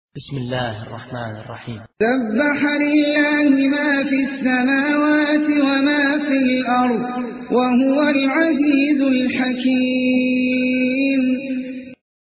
بسم الله الرحمن الرحيم. سبح لله ما في السماوات وما في الأرض وهو العزيز الحكيم.